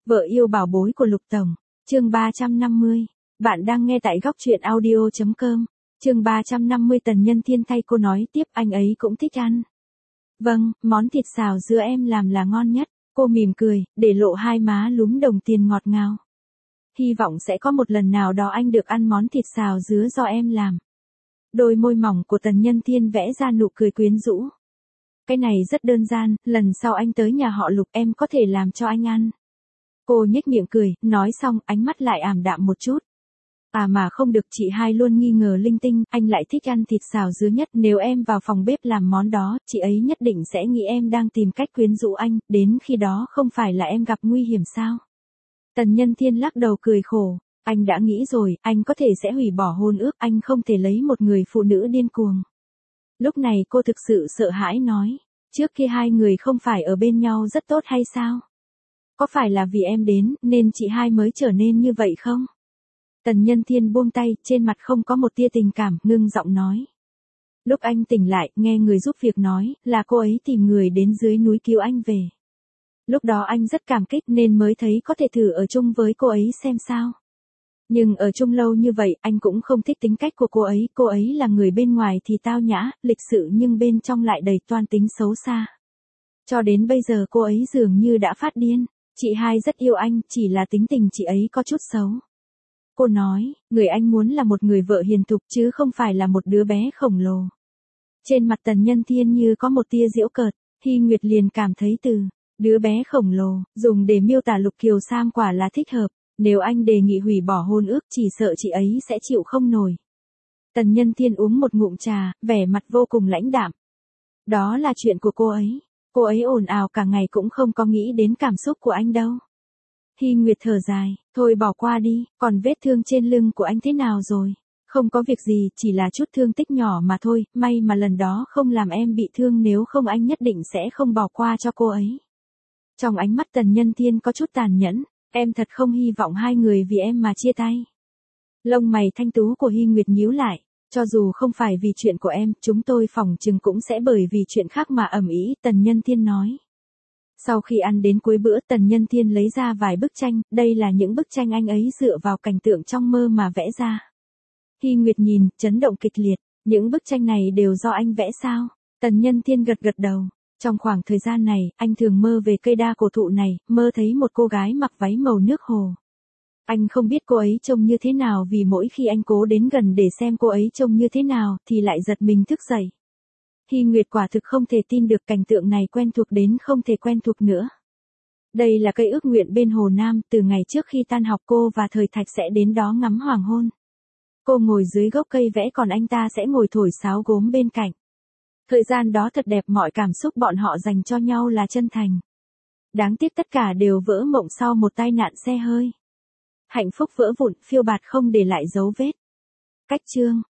Vợ yêu bảo bối của Lục Tổng, chương 350. Bạn đang nghe tại góc truyện audio.com. Chương 350 Tần Nhân Thiên thay cô nói tiếp, anh ấy cũng thích ăn. Vâng, món thịt xào dứa em làm là ngon nhất. Cô mỉm cười, để lộ hai má lúm đồng tiền ngọt ngào. Hy vọng sẽ có một lần nào đó anh được ăn món thịt xào dứa do em làm. Đôi môi mỏng của Tần Nhân Thiên vẽ ra nụ cười quyến rũ. Cái này rất đơn giản, lần sau anh tới nhà họ Lục em có thể làm cho anh ăn. Cô nhếch miệng cười, nói xong ánh mắt lại ảm đạm một chút. À mà không được, chị hai luôn nghi ngờ linh tinh, anh lại thích ăn thịt xào dứa nhất, nếu em vào phòng bếp làm món đó, chị ấy nhất định sẽ nghĩ em đang tìm cách quyến rũ anh, đến khi đó không phải là em gặp nguy hiểm sao? Tần Nhân Thiên lắc đầu cười khổ, anh đã nghĩ rồi, anh có thể sẽ hủy bỏ hôn ước, anh không thể lấy một người phụ nữ điên cuồng. Lúc này cô thực sự sợ hãi nói, trước khi hai người không phải ở bên nhau rất tốt hay sao? Có phải là vì em đến, nên chị hai mới trở nên như vậy không? Tần Nhân Thiên buông tay, trên mặt không có một tia tình cảm, ngưng giọng nói. Lúc anh tỉnh lại, nghe người giúp việc nói, là cô ấy tìm người đến dưới núi cứu anh về. Lúc đó anh rất cảm kích nên mới thấy có thể thử ở chung với cô ấy xem sao. Nhưng ở chung lâu như vậy, anh cũng không thích tính cách của cô ấy là người bên ngoài thì tao nhã, lịch sự nhưng bên trong lại đầy toan tính xấu xa. Cho đến bây giờ cô ấy dường như đã phát điên. Chị hai rất yêu anh, chỉ là tính tình chị ấy có chút xấu. Cô nói, người anh muốn là một người vợ hiền thục chứ không phải là một đứa bé khổng lồ. Trên mặt Tần Nhân Thiên như có một tia giễu cợt, Hy Nguyệt liền cảm thấy từ đứa bé khổng lồ, dùng để miêu tả Lục Kiều Sam quả là thích hợp. Nếu anh đề nghị hủy bỏ hôn ước chỉ sợ chị ấy sẽ chịu không nổi. Tần Nhân Thiên uống một ngụm trà, vẻ mặt vô cùng lãnh đạm. Đó là chuyện của cô ấy. Cô ấy ồn ào cả ngày cũng không có nghĩ đến cảm xúc của anh đâu. Hy Nguyệt thở dài, thôi bỏ qua đi, còn vết thương trên lưng của anh thế nào rồi? Không có việc gì, chỉ là chút thương tích nhỏ mà thôi, may mà lần đó không làm em bị thương, nếu không anh nhất định sẽ không bỏ qua cho cô ấy. Trong ánh mắt Tần Nhân Thiên có chút tàn nhẫn, em thật không hy vọng hai người vì em mà chia tay. Lông mày thanh tú của Hy Nguyệt nhíu lại, cho dù không phải vì chuyện của em, chúng tôi phỏng chừng cũng sẽ bởi vì chuyện khác mà ầm ĩ, Tần Nhân Thiên nói. Sau khi ăn đến cuối bữa, Tần Nhân Thiên lấy ra vài bức tranh, đây là những bức tranh anh ấy dựa vào cảnh tượng trong mơ mà vẽ ra. Hy Nguyệt nhìn, chấn động kịch liệt, những bức tranh này đều do anh vẽ sao? Tần Nhân Thiên gật gật đầu. Trong khoảng thời gian này, anh thường mơ về cây đa cổ thụ này, mơ thấy một cô gái mặc váy màu nước hồ. Anh không biết cô ấy trông như thế nào vì mỗi khi anh cố đến gần để xem cô ấy trông như thế nào thì lại giật mình thức dậy. Hy Nguyệt quả thực không thể tin được cảnh tượng này quen thuộc đến không thể quen thuộc nữa. Đây là cây ước nguyện bên Hồ Nam, từ ngày trước khi tan học cô và Thời Thạch sẽ đến đó ngắm hoàng hôn. Cô ngồi dưới gốc cây vẽ còn anh ta sẽ ngồi thổi sáo gốm bên cạnh. Thời gian đó thật đẹp, mọi cảm xúc bọn họ dành cho nhau là chân thành. Đáng tiếc tất cả đều vỡ mộng sau một tai nạn xe hơi. Hạnh phúc vỡ vụn, phiêu bạt không để lại dấu vết. Cách chương